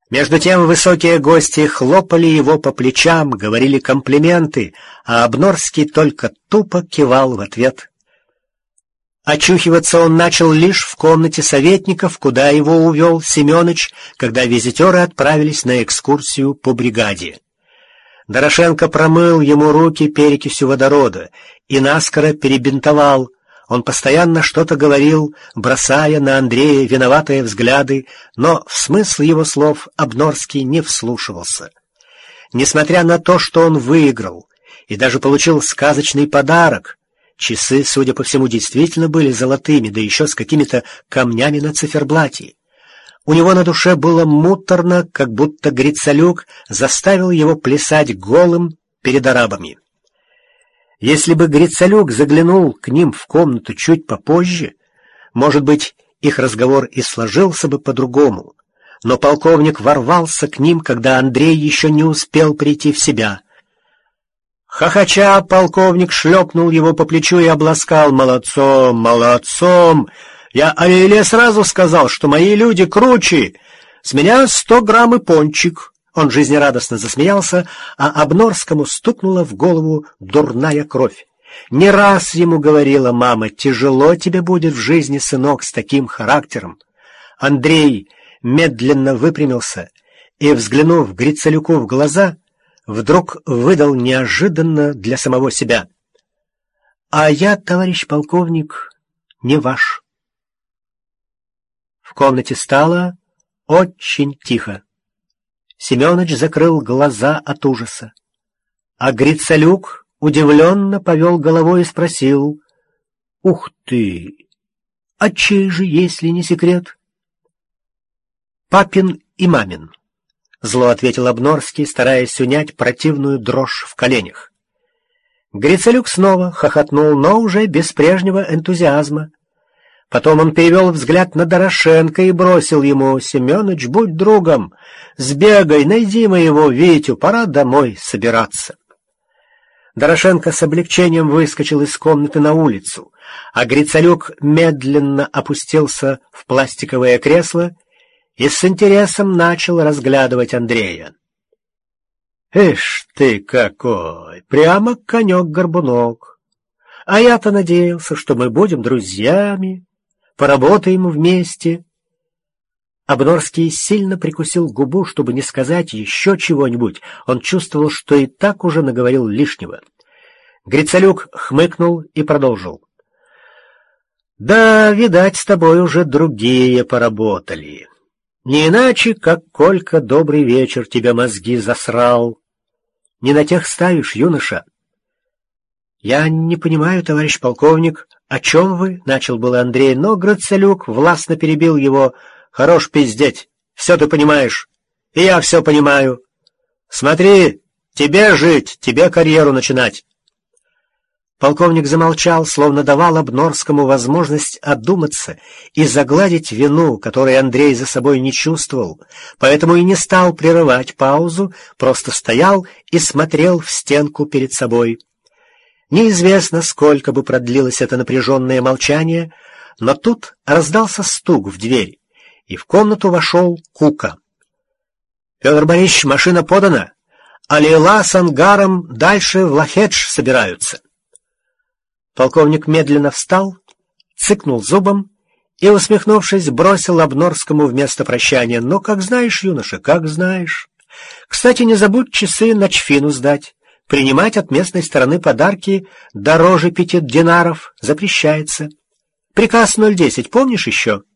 Между тем высокие гости хлопали его по плечам, говорили комплименты, а Обнорский только тупо кивал в ответ. Очухиваться он начал лишь в комнате советников, куда его увел Семёныч, когда визитеры отправились на экскурсию по бригаде. Дорошенко промыл ему руки перекисью водорода и наскоро перебинтовал. Он постоянно что-то говорил, бросая на Андрея виноватые взгляды, но в смысл его слов Обнорский не вслушивался. Несмотря на то, что он выиграл и даже получил сказочный подарок, часы, судя по всему, действительно были золотыми, да еще с какими-то камнями на циферблате. У него на душе было муторно, как будто Грицалюк заставил его плясать голым перед арабами. Если бы Грицалюк заглянул к ним в комнату чуть попозже, может быть, их разговор и сложился бы по-другому. Но полковник ворвался к ним, когда Андрей еще не успел прийти в себя. Хохоча, полковник шлепнул его по плечу и обласкал: «Молодцом, молодцом! Я Алиле сразу сказал, что мои люди круче. С меня 100 грамм и пончик». Он жизнерадостно засмеялся, а Обнорскому стукнула в голову дурная кровь. Не раз ему говорила мама: «Тяжело тебе будет в жизни, сынок, с таким характером». Андрей медленно выпрямился и, взглянув Грицалюку в глаза, вдруг выдал неожиданно для самого себя: «А я, товарищ полковник, не ваш». В комнате стало очень тихо. Семёныч закрыл глаза от ужаса, а Грицалюк удивленно повел головой и спросил: «Ух ты! А чей же, если не секрет?» «Папин и мамин», — зло ответил Обнорский, стараясь унять противную дрожь в коленях. Грицалюк снова хохотнул, но уже без прежнего энтузиазма. Потом он перевел взгляд на Дорошенко и бросил ему: «Семёныч, будь другом, сбегай, найди моего Витю, пора домой собираться». Дорошенко с облегчением выскочил из комнаты на улицу, а Грицалюк медленно опустился в пластиковое кресло и с интересом начал разглядывать Андрея. «Ишь ты какой! Прямо конек-горбунок! А я-то надеялся, что мы будем друзьями, поработаем вместе». Обнорский сильно прикусил губу, чтобы не сказать еще чего-нибудь. Он чувствовал, что и так уже наговорил лишнего. Грицалюк хмыкнул и продолжил: «Да, видать, с тобой уже другие поработали. Не иначе, как Колька добрый вечер тебе мозги засрал. Не на тех ставишь, юноша». «Я не понимаю, товарищ полковник, о чем вы?» — начал было Андрей, но Грицалюк властно перебил его: «Хорош пиздеть, все ты понимаешь, и я все понимаю. Смотри, тебе жить, тебе карьеру начинать». Полковник замолчал, словно давал Обнорскому возможность одуматься и загладить вину, которой Андрей за собой не чувствовал, поэтому и не стал прерывать паузу, просто стоял и смотрел в стенку перед собой. Неизвестно, сколько бы продлилось это напряженное молчание, но тут раздался стук в дверь, и в комнату вошел Кука. «Федор Борисович, машина подана. Алила с ангаром дальше в Лахедж собираются». Полковник медленно встал, цыкнул зубом и, усмехнувшись, бросил Обнорскому вместо прощания: «Ну, как знаешь, юноша, как знаешь. Кстати, не забудь часы на Чфину сдать. Принимать от местной стороны подарки дороже 5 динаров запрещается. Приказ 010, помнишь еще?»